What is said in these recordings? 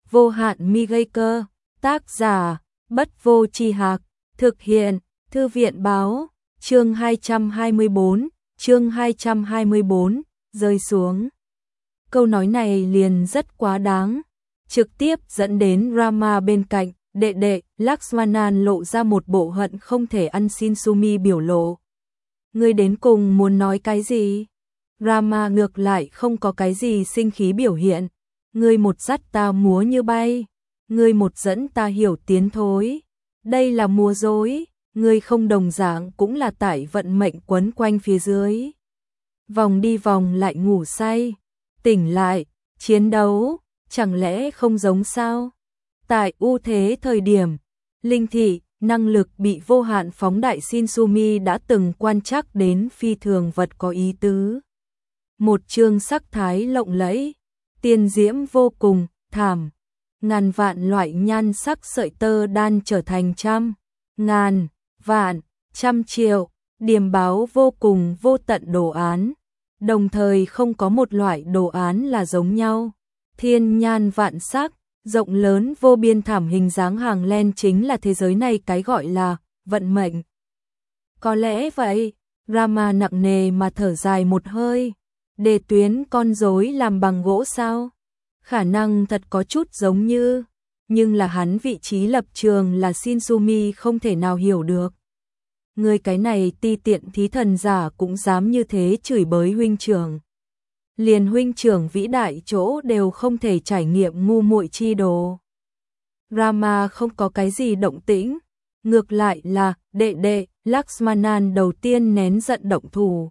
Vô hạn mi gây cơ, tác giả, Bất Vô Tri Hạc, thực hiện, Thư viện báo, chương 224, rơi xuống. Câu nói này liền rất quá đáng, trực tiếp dẫn đến Rama bên cạnh, đệ đệ, Lakshmanan lộ ra một bộ hận không thể ăn xin Sumi biểu lộ. Ngươi đến cùng muốn nói cái gì? Rama ngược lại không có cái gì sinh khí biểu hiện. Ngươi một dắt ta múa như bay, ngươi một dẫn ta hiểu tiến thối. Đây là múa rối, ngươi không đồng dạng cũng là tại vận mệnh quấn quanh phía dưới. Vòng đi vòng lại ngủ say, tỉnh lại, chiến đấu, chẳng lẽ không giống sao? Tại ưu thế thời điểm, linh thị, năng lực bị vô hạn phóng đại Shinsumi đã từng quan trắc đến phi thường vật có ý tứ. Một chương sắc thái lộng lẫy, tiên diễm vô cùng, thảm. Ngàn vạn loại nhan sắc sợi tơ đan trở thành trăm, ngàn, vạn, trăm triệu, điềm báo vô cùng vô tận đồ án. Đồng thời không có một loại đồ án là giống nhau. Thiên nhan vạn sắc, rộng lớn vô biên thảm hình dáng hàng len chính là thế giới này cái gọi là vận mệnh. Có lẽ vậy, Rama nặng nề mà thở dài một hơi. Đề tuyến con rối làm bằng gỗ sao? Khả năng thật có chút giống như, nhưng là hắn vị trí lập trường là Shinsumi không thể nào hiểu được. Người cái này ti tiện thí thần giả cũng dám như thế chửi bới huynh trưởng. Liền huynh trưởng vĩ đại chỗ đều không thể trải nghiệm ngu muội chi đồ. Rama không có cái gì động tĩnh, ngược lại là đệ đệ Lakshmanan đầu tiên nén giận động thủ.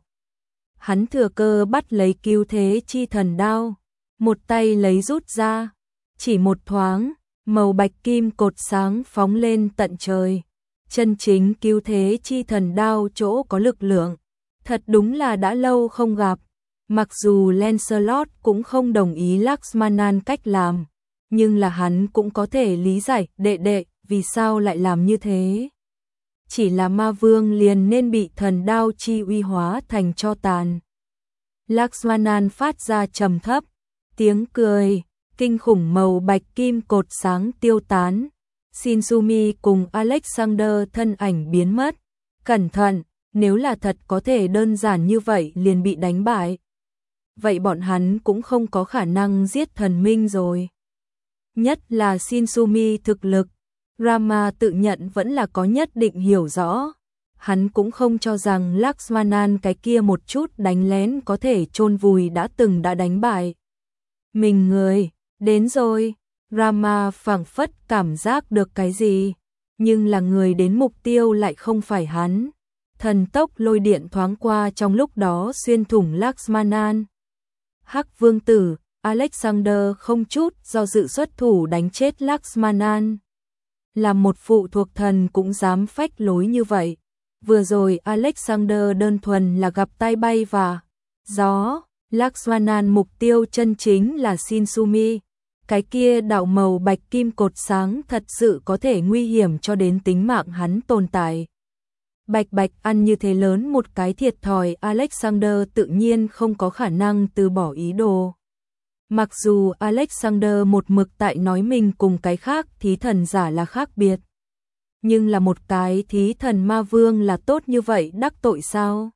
Hắn thừa cơ bắt lấy cứu thế chi thần đao, một tay lấy rút ra, chỉ một thoáng, màu bạch kim cột sáng phóng lên tận trời. Chân chính cứu thế chi thần đao chỗ có lực lượng, thật đúng là đã lâu không gặp. Mặc dù Lancelot cũng không đồng ý Lakshmanan cách làm, nhưng là hắn cũng có thể lý giải đệ đệ vì sao lại làm như thế. Chỉ là ma vương liền nên bị thần đao chi uy hóa thành tro tàn. Lakshmanan phát ra trầm thấp, tiếng cười, kinh khủng màu bạch kim cột sáng tiêu tán. Shinsumi cùng Alexander thân ảnh biến mất. Cẩn thận, nếu là thật có thể đơn giản như vậy liền bị đánh bại. Vậy bọn hắn cũng không có khả năng giết thần minh rồi. Nhất là Shinsumi thực lực, Rama tự nhận vẫn là có nhất định hiểu rõ. Hắn cũng không cho rằng Lakshmanan cái kia một chút đánh lén có thể chôn vùi đã đánh bại. Mình người, đến rồi. Rama phảng phất cảm giác được cái gì, nhưng là người đến mục tiêu lại không phải hắn. Thần tốc lôi điện thoáng qua trong lúc đó xuyên thủng Lakshmanan. Hắc vương tử, Alexander không chút do dự xuất thủ đánh chết Lakshmanan. Là một phụ thuộc thần cũng dám phách lối như vậy. Vừa rồi Alexander đơn thuần là gặp tai bay và gió. Lakshmanan mục tiêu chân chính là Shinsumi. Cái kia đạo màu bạch kim cột sáng thật sự có thể nguy hiểm cho đến tính mạng hắn tồn tại. Bạch bạch ăn như thế lớn một cái thiệt thòi, Alexander tự nhiên không có khả năng từ bỏ ý đồ. Mặc dù Alexander một mực tại nói mình cùng cái khác thí thần giả là khác biệt. Nhưng là một cái thí thần ma vương là tốt như vậy đắc tội sao?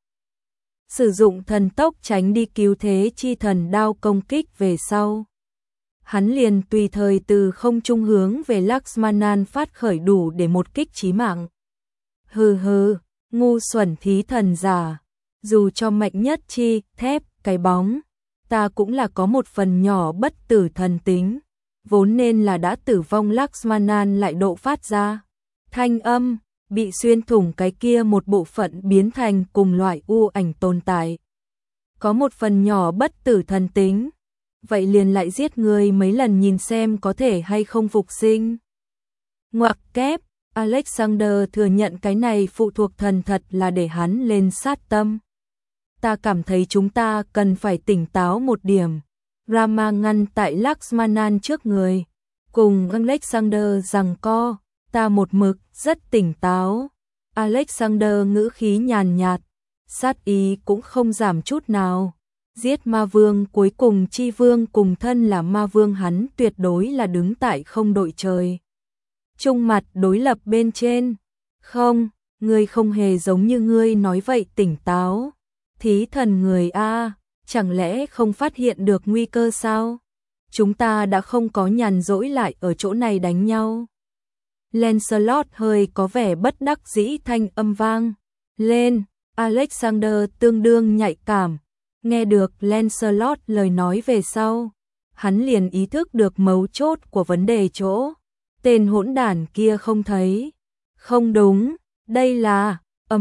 Sử dụng thần tốc tránh đi cứu thế chi thần đao công kích về sau. Hắn liền tùy thời từ không trung hướng về Lakshmanan phát khởi đủ để một kích chí mạng. Hừ hừ, ngu xuẩn thí thần giả, dù cho mạnh nhất chi, thép, cái bóng, ta cũng là có một phần nhỏ bất tử thần tính, vốn nên là đã tử vong. Lakshmanan lại độ phát ra thanh âm, bị xuyên thủng cái kia một bộ phận biến thành cùng loại u ảnh tồn tại. Có một phần nhỏ bất tử thần tính. Vậy liền lại giết người mấy lần nhìn xem có thể hay không phục sinh. Ngoặc kép, Alexander thừa nhận cái này phụ thuộc thần thật là để hắn lên sát tâm. Ta cảm thấy chúng ta cần phải tỉnh táo một điểm. Rama ngăn tại Lakshmanan trước người, cùng Alexander giằng co, ta một mực rất tỉnh táo. Alexander ngữ khí nhàn nhạt, sát ý cũng không giảm chút nào. Giết ma vương cuối cùng chi vương cùng thân là ma vương hắn tuyệt đối là đứng tại không đội trời chung mặt đối lập bên trên. Không, ngươi không hề giống như ngươi nói vậy, tỉnh táo. Thí thần người a, chẳng lẽ không phát hiện được nguy cơ sao? Chúng ta đã không có nhàn rỗi lại ở chỗ này đánh nhau. Lancelot hơi có vẻ bất đắc dĩ, thanh âm vang lên. Alexander tương đương nhạy cảm, nghe được Lancelot lời nói về sau, hắn liền ý thức được mấu chốt của vấn đề chỗ. Tên hỗn đản kia không thấy. Không đúng, đây là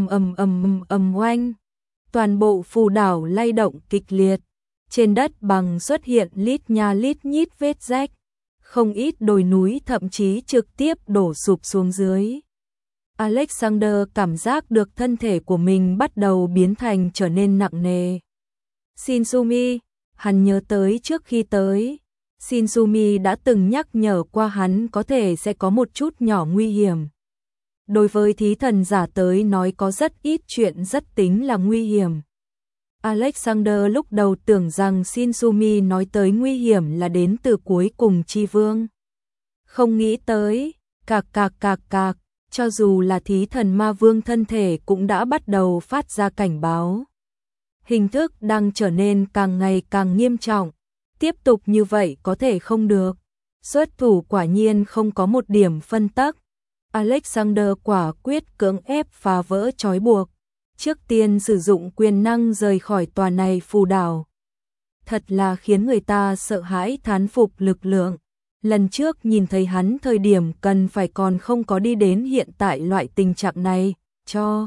oanh. Toàn bộ phù đảo lay động kịch liệt, trên đất bằng xuất hiện lít nha lít nhít vết rách, không ít đồi núi thậm chí trực tiếp đổ sụp xuống dưới. Alexander cảm giác được thân thể của mình bắt đầu biến thành trở nên nặng nề. Shinsumi, hắn nhớ tới trước khi tới, Shinsumi đã từng nhắc nhở qua hắn có thể sẽ có một chút nhỏ nguy hiểm. Đối với thí thần giả tới nói có rất ít chuyện rất tính là nguy hiểm. Alexander lúc đầu tưởng rằng Shinsumi nói tới nguy hiểm là đến từ cuối cùng chi vương. Không nghĩ tới, cạc, cho dù là thí thần ma vương thân thể cũng đã bắt đầu phát ra cảnh báo. Hình thức đang trở nên càng ngày càng nghiêm trọng, tiếp tục như vậy có thể không được. Xuất thủ quả nhiên không có một điểm phân tắc. Alexander quả quyết cưỡng ép phá vỡ trói buộc, trước tiên sử dụng quyền năng rời khỏi tòa này phù đảo. Thật là khiến người ta sợ hãi thán phục lực lượng. Lần trước nhìn thấy hắn thời điểm cần phải còn không có đi đến hiện tại loại tình trạng này, cho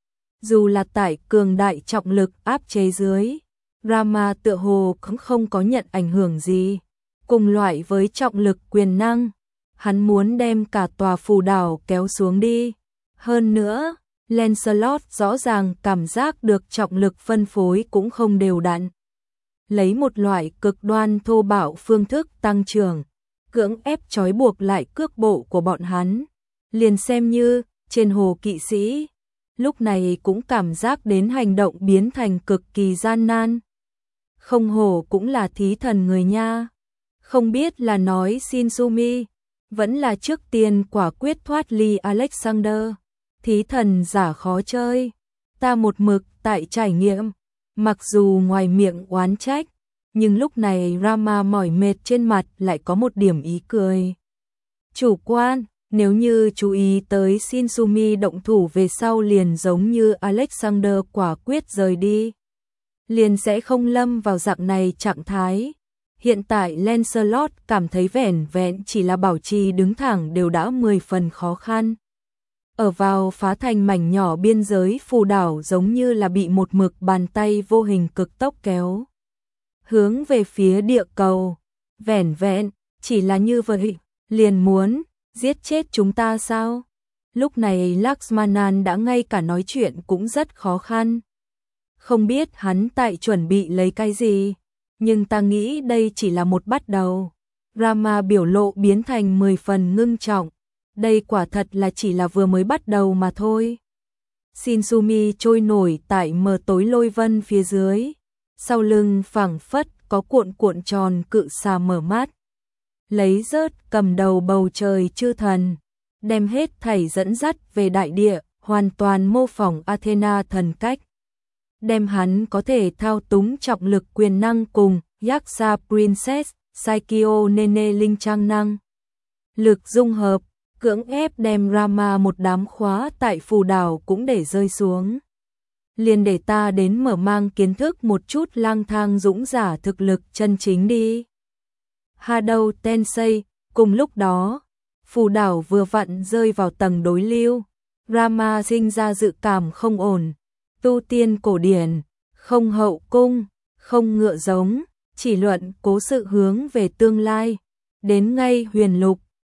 dù là tại cường đại trọng lực áp chế dưới, Rama tựa hồ cũng không có nhận ảnh hưởng gì. Cùng loại với trọng lực quyền năng, hắn muốn đem cả tòa phù đảo kéo xuống đi. Hơn nữa, Lancelot rõ ràng cảm giác được trọng lực phân phối cũng không đều đặn. Lấy một loại cực đoan thô bạo phương thức tăng trưởng, cưỡng ép trói buộc lại cước bộ của bọn hắn. Liền xem như trên hồ kỵ sĩ, lúc này cũng cảm giác đến hành động biến thành cực kỳ gian nan. Không hổ cũng là thí thần người nha. Không biết là nói Shinsumi, vẫn là trước tiên quả quyết thoát ly Alexander. Thí thần giả khó chơi, ta một mực tại trải nghiệm, mặc dù ngoài miệng oán trách, nhưng lúc này Rama mỏi mệt trên mặt lại có một điểm ý cười. Chủ quan, nếu như chú ý tới Shinsumi động thủ về sau liền giống như Alexander quả quyết rời đi, liền sẽ không lâm vào dạng này trạng thái. Hiện tại Lancelot cảm thấy vẻn vẹn chỉ là bảo trì đứng thẳng đều đã 10 phần khó khăn. Ở vào phá thành mảnh nhỏ biên giới phù đảo giống như là bị một mực bàn tay vô hình cực tốc kéo hướng về phía địa cầu. Vẻn vẹn, chỉ là như vậy, liền muốn giết chết chúng ta sao? Lúc này Lakshmanan đã ngay cả nói chuyện cũng rất khó khăn. Không biết hắn tại chuẩn bị lấy cái gì, nhưng ta nghĩ đây chỉ là một bắt đầu. Rama biểu lộ biến thành 10 phần ngưng trọng. Đây quả thật là chỉ là vừa mới bắt đầu mà thôi. Shinsumi trôi nổi tại mờ tối lôi vân phía dưới. Sau lưng phảng phất có cuộn cuộn tròn cự xà mở mắt. Lấy rớt cầm đầu bầu trời chư thần. Đem hết thảy dẫn dắt về đại địa, hoàn toàn mô phỏng Athena thần cách. Đem hắn có thể thao túng trọng lực quyền năng cùng Yaksa Princess, Saikyo Nene linh trang năng. Lực dung hợp, cưỡng ép đem Rama một đám khóa tại phù đảo cũng để rơi xuống. Liền để ta đến mở mang kiến thức một chút lang thang dũng giả thực lực chân chính đi. Hadou Tensei, cùng lúc đó, phù đảo vừa vặn rơi vào tầng đối lưu. Rama sinh ra dự cảm không ổn. Tu tiên cổ điển, không hậu cung, không ngựa giống, chỉ luận cố sự hướng về tương lai. Đến ngay huyền lục,